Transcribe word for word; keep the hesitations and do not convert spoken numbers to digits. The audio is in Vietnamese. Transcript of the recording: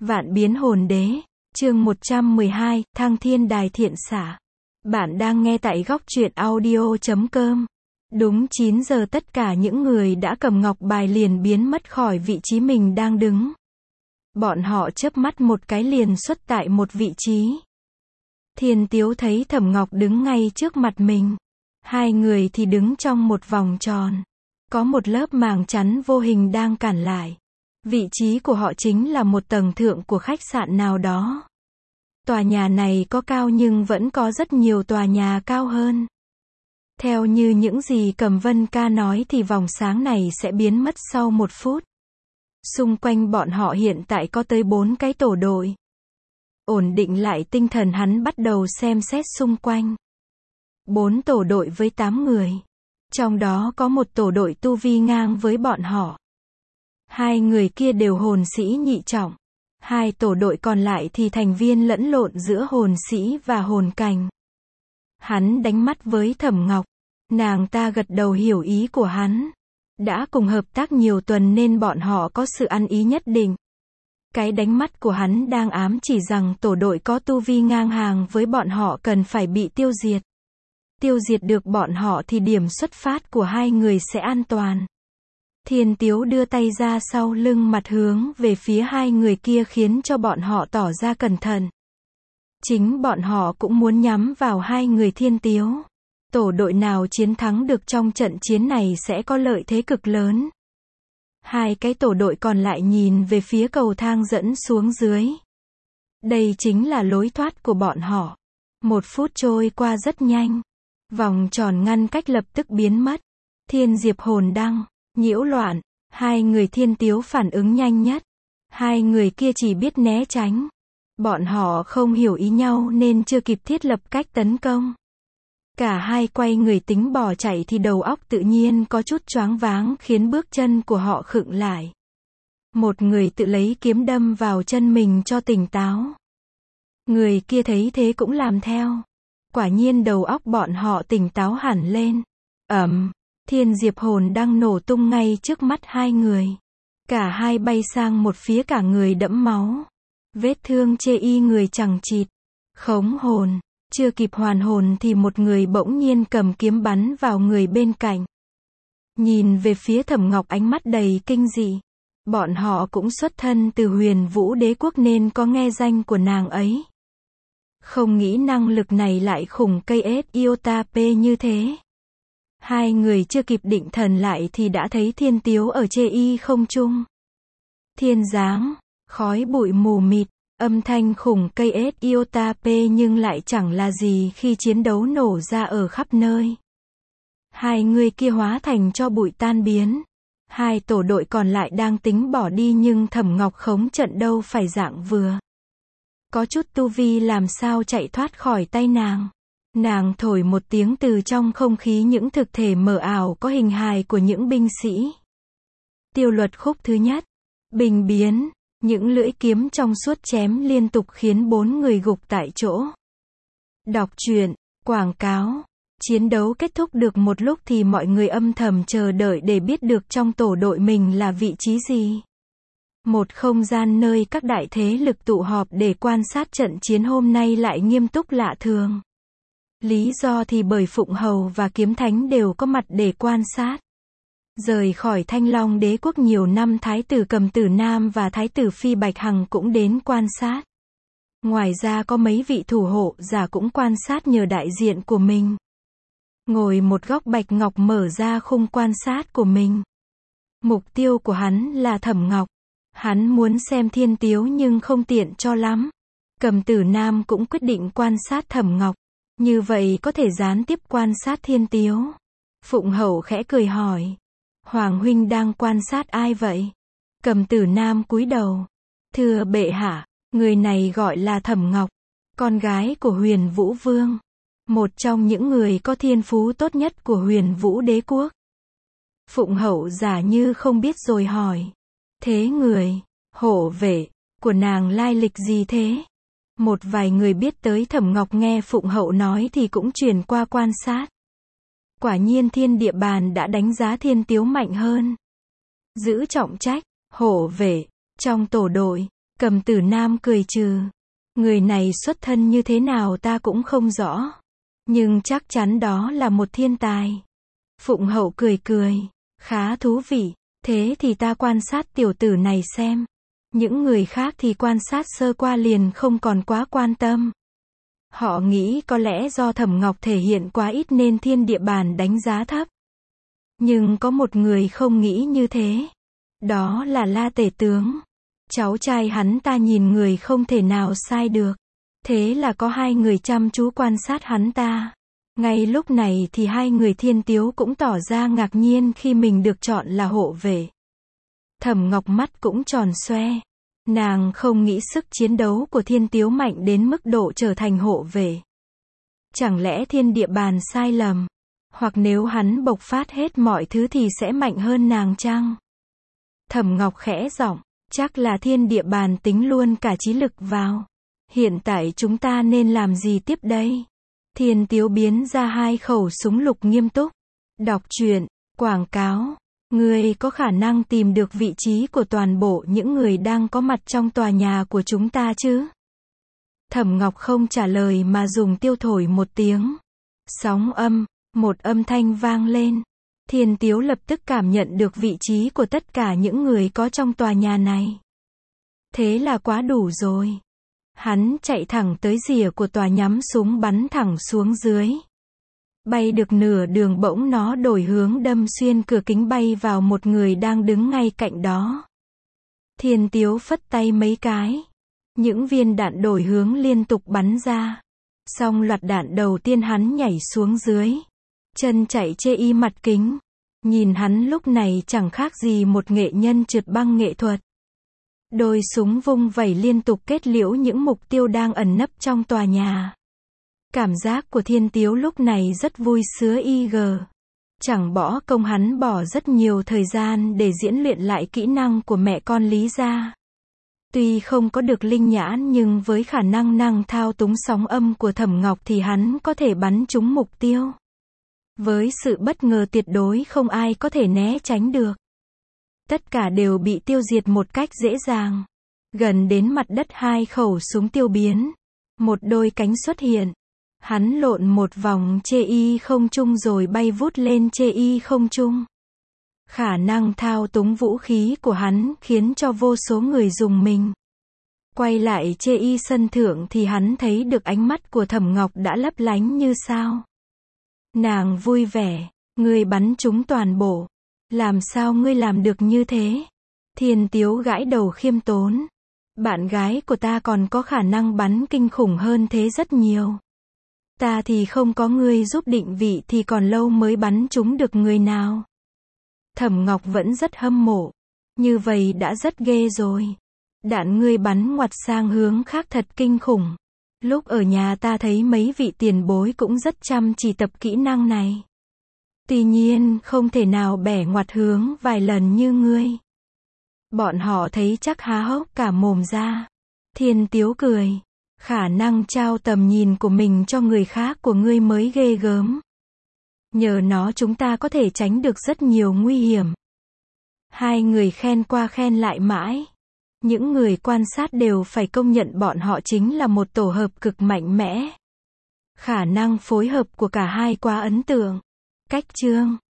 Vạn biến hồn đế, chương một trăm mười hai, Thăng Thiên Đài Thiện Xả. Bạn đang nghe tại góc truyện audio chấm com. Đúng chín giờ tất cả những người đã cầm ngọc bài liền biến mất khỏi vị trí mình đang đứng. Bọn họ chớp mắt một cái liền xuất tại một vị trí. Thiên Tiếu thấy Thẩm Ngọc đứng ngay trước mặt mình. Hai người thì đứng trong một vòng tròn. Có một lớp màng chắn vô hình đang cản lại. Vị trí của họ chính là một tầng thượng của khách sạn nào đó. Tòa nhà này có cao nhưng vẫn có rất nhiều tòa nhà cao hơn. Theo như những gì Cẩm Vân ca nói thì vòng sáng này sẽ biến mất sau một phút. Xung quanh bọn họ hiện tại có tới bốn cái tổ đội. Ổn định lại tinh thần hắn bắt đầu xem xét xung quanh. Bốn tổ đội với tám người. Trong đó có một tổ đội tu vi ngang với bọn họ. Hai người kia đều hồn sĩ nhị trọng. Hai tổ đội còn lại thì thành viên lẫn lộn giữa hồn sĩ và hồn cành. Hắn đánh mắt với Thẩm Ngọc. Nàng ta gật đầu hiểu ý của hắn. Đã cùng hợp tác nhiều tuần nên bọn họ có sự ăn ý nhất định. Cái đánh mắt của hắn đang ám chỉ rằng tổ đội có tu vi ngang hàng với bọn họ cần phải bị tiêu diệt. Tiêu diệt được bọn họ thì điểm xuất phát của hai người sẽ an toàn. Thiên Tiếu đưa tay ra sau lưng mặt hướng về phía hai người kia khiến cho bọn họ tỏ ra cẩn thận. Chính bọn họ cũng muốn nhắm vào hai người Thiên Tiếu. Tổ đội nào chiến thắng được trong trận chiến này sẽ có lợi thế cực lớn. Hai cái tổ đội còn lại nhìn về phía cầu thang dẫn xuống dưới. Đây chính là lối thoát của bọn họ. Một phút trôi qua rất nhanh. Vòng tròn ngăn cách lập tức biến mất. Thiên Diệp hồn đăng, nhiễu loạn. Hai người Thiên Tiếu phản ứng nhanh nhất. Hai người kia chỉ biết né tránh. Bọn họ không hiểu ý nhau nên chưa kịp thiết lập cách tấn công. Cả hai quay người tính bỏ chạy thì đầu óc tự nhiên có chút choáng váng khiến bước chân của họ khựng lại. Một người tự lấy kiếm đâm vào chân mình cho tỉnh táo. Người kia thấy thế cũng làm theo. Quả nhiên đầu óc bọn họ tỉnh táo hẳn lên. Ầm, Thiên Diệp hồn đang nổ tung ngay trước mắt hai người. Cả hai bay sang một phía cả người đẫm máu. Vết thương chê y người chằng chịt. Khống hồn. Chưa kịp hoàn hồn thì một người bỗng nhiên cầm kiếm bắn vào người bên cạnh. Nhìn về phía Thẩm Ngọc ánh mắt đầy kinh dị. Bọn họ cũng xuất thân từ Huyền Vũ Đế Quốc nên có nghe danh của nàng ấy. Không nghĩ năng lực này lại khủng cây ết iota p như thế. Hai người chưa kịp định thần lại thì đã thấy Thiên Tiếu ở chê y không trung. Thiên giáng, khói bụi mù mịt. Âm thanh khủng cây ết iota p nhưng lại chẳng là gì khi chiến đấu nổ ra ở khắp nơi. Hai người kia hóa thành cho bụi tan biến. Hai tổ đội còn lại đang tính bỏ đi nhưng Thẩm Ngọc khống trận đâu phải dạng vừa. Có chút tu vi làm sao chạy thoát khỏi tay nàng. Nàng thổi một tiếng từ trong không khí những thực thể mờ ảo có hình hài của những binh sĩ. Tiêu luật khúc thứ nhất. Bình biến. Những lưỡi kiếm trong suốt chém liên tục khiến bốn người gục tại chỗ. Đọc truyện, quảng cáo. Chiến đấu kết thúc được một lúc thì mọi người âm thầm chờ đợi để biết được trong tổ đội mình là vị trí gì. Một không gian nơi các đại thế lực tụ họp để quan sát trận chiến hôm nay lại nghiêm túc lạ thường. Lý do thì bởi Phụng Hầu và Kiếm Thánh đều có mặt để quan sát. Rời khỏi Thanh Long Đế Quốc nhiều năm Thái tử Cầm Tử Nam và Thái tử Phi Bạch Hằng cũng đến quan sát. Ngoài ra có mấy vị thủ hộ giả cũng quan sát nhờ đại diện của mình. Ngồi một góc Bạch Ngọc mở ra khung quan sát của mình. Mục tiêu của hắn là Thẩm Ngọc. Hắn muốn xem Thiên Tiếu nhưng không tiện cho lắm. Cầm Tử Nam cũng quyết định quan sát Thẩm Ngọc. Như vậy có thể gián tiếp quan sát Thiên Tiếu. Phụng Hậu khẽ cười hỏi. Hoàng huynh đang quan sát ai vậy? Cầm Tử Nam cúi đầu. Thưa bệ hạ, người này gọi là Thẩm Ngọc, con gái của Huyền Vũ Vương. Một trong những người có thiên phú tốt nhất của Huyền Vũ Đế Quốc. Phụng Hậu giả như không biết rồi hỏi. Thế người, hộ vệ, của nàng lai lịch gì thế? Một vài người biết tới Thẩm Ngọc nghe Phụng Hậu nói thì cũng truyền qua quan sát. Quả nhiên thiên địa bàn đã đánh giá Thiên Tiếu mạnh hơn. Giữ trọng trách, hổ vệ, trong tổ đội, Cầm Tử Nam cười trừ. Người này xuất thân như thế nào ta cũng không rõ. Nhưng chắc chắn đó là một thiên tài. Phụng Hậu cười cười. Khá thú vị. Thế thì ta quan sát tiểu tử này xem. Những người khác thì quan sát sơ qua liền không còn quá quan tâm. Họ nghĩ có lẽ do Thẩm Ngọc thể hiện quá ít nên thiên địa bàn đánh giá thấp. Nhưng có một người không nghĩ như thế. Đó là La Tể Tướng. Cháu trai hắn ta nhìn người không thể nào sai được. Thế là có hai người chăm chú quan sát hắn ta. Ngay lúc này thì hai người Thiên Tiếu cũng tỏ ra ngạc nhiên khi mình được chọn là hộ vệ. Thẩm Ngọc mắt cũng tròn xoe. Nàng không nghĩ sức chiến đấu của Thiên Tiếu mạnh đến mức độ trở thành hộ vệ. Chẳng lẽ thiên địa bàn sai lầm? Hoặc nếu hắn bộc phát hết mọi thứ thì sẽ mạnh hơn nàng chăng? Thẩm Ngọc khẽ giọng, chắc là thiên địa bàn tính luôn cả trí lực vào. Hiện tại chúng ta nên làm gì tiếp đây? Thiên Tiếu biến ra hai khẩu súng lục nghiêm túc. Đọc truyện, quảng cáo. Ngươi có khả năng tìm được vị trí của toàn bộ những người đang có mặt trong tòa nhà của chúng ta chứ? Thẩm Ngọc không trả lời mà dùng tiêu thổi một tiếng. Sóng âm, một âm thanh vang lên. Thiên Tiếu lập tức cảm nhận được vị trí của tất cả những người có trong tòa nhà này. Thế là quá đủ rồi. Hắn chạy thẳng tới rìa của tòa nhắm súng bắn thẳng xuống dưới. Bay được nửa đường bỗng nó đổi hướng đâm xuyên cửa kính bay vào một người đang đứng ngay cạnh đó. Thiên Tiếu phất tay mấy cái. Những viên đạn đổi hướng liên tục bắn ra. Xong loạt đạn đầu tiên hắn nhảy xuống dưới. Chân chạy chê y mặt kính. Nhìn hắn lúc này chẳng khác gì một nghệ nhân trượt băng nghệ thuật. Đôi súng vung vẩy liên tục kết liễu những mục tiêu đang ẩn nấp trong tòa nhà. Cảm giác của Thiên Tiếu lúc này rất vui sướng y gờ. Chẳng bỏ công hắn bỏ rất nhiều thời gian để diễn luyện lại kỹ năng của mẹ con Lý gia. Tuy không có được linh nhãn nhưng với khả năng năng thao túng sóng âm của Thẩm Ngọc thì hắn có thể bắn trúng mục tiêu. Với sự bất ngờ tuyệt đối không ai có thể né tránh được. Tất cả đều bị tiêu diệt một cách dễ dàng. Gần đến mặt đất hai khẩu súng tiêu biến. Một đôi cánh xuất hiện. Hắn lộn một vòng chê y không trung rồi bay vút lên chê y không trung. Khả năng thao túng vũ khí của hắn khiến cho vô số người dùng mình. Quay lại chê y sân thượng thì hắn thấy được ánh mắt của Thẩm Ngọc đã lấp lánh như sao. Nàng vui vẻ, ngươi bắn chúng toàn bộ. Làm sao ngươi làm được như thế? Thiên Tiếu gãi đầu khiêm tốn. Bạn gái của ta còn có khả năng bắn kinh khủng hơn thế rất nhiều. Ta thì không có ngươi giúp định vị thì còn lâu mới bắn chúng được người nào. Thẩm Ngọc vẫn rất hâm mộ. Như vậy đã rất ghê rồi. Đạn ngươi bắn ngoặt sang hướng khác thật kinh khủng. Lúc ở nhà ta thấy mấy vị tiền bối cũng rất chăm chỉ tập kỹ năng này. Tuy nhiên không thể nào bẻ ngoặt hướng vài lần như ngươi. Bọn họ thấy chắc há hốc cả mồm ra. Thiên Tiếu cười. Khả năng trao tầm nhìn của mình cho người khác của ngươi mới ghê gớm. Nhờ nó chúng ta có thể tránh được rất nhiều nguy hiểm. Hai người khen qua khen lại mãi. Những người quan sát đều phải công nhận bọn họ chính là một tổ hợp cực mạnh mẽ. Khả năng phối hợp của cả hai quá ấn tượng. Cách chương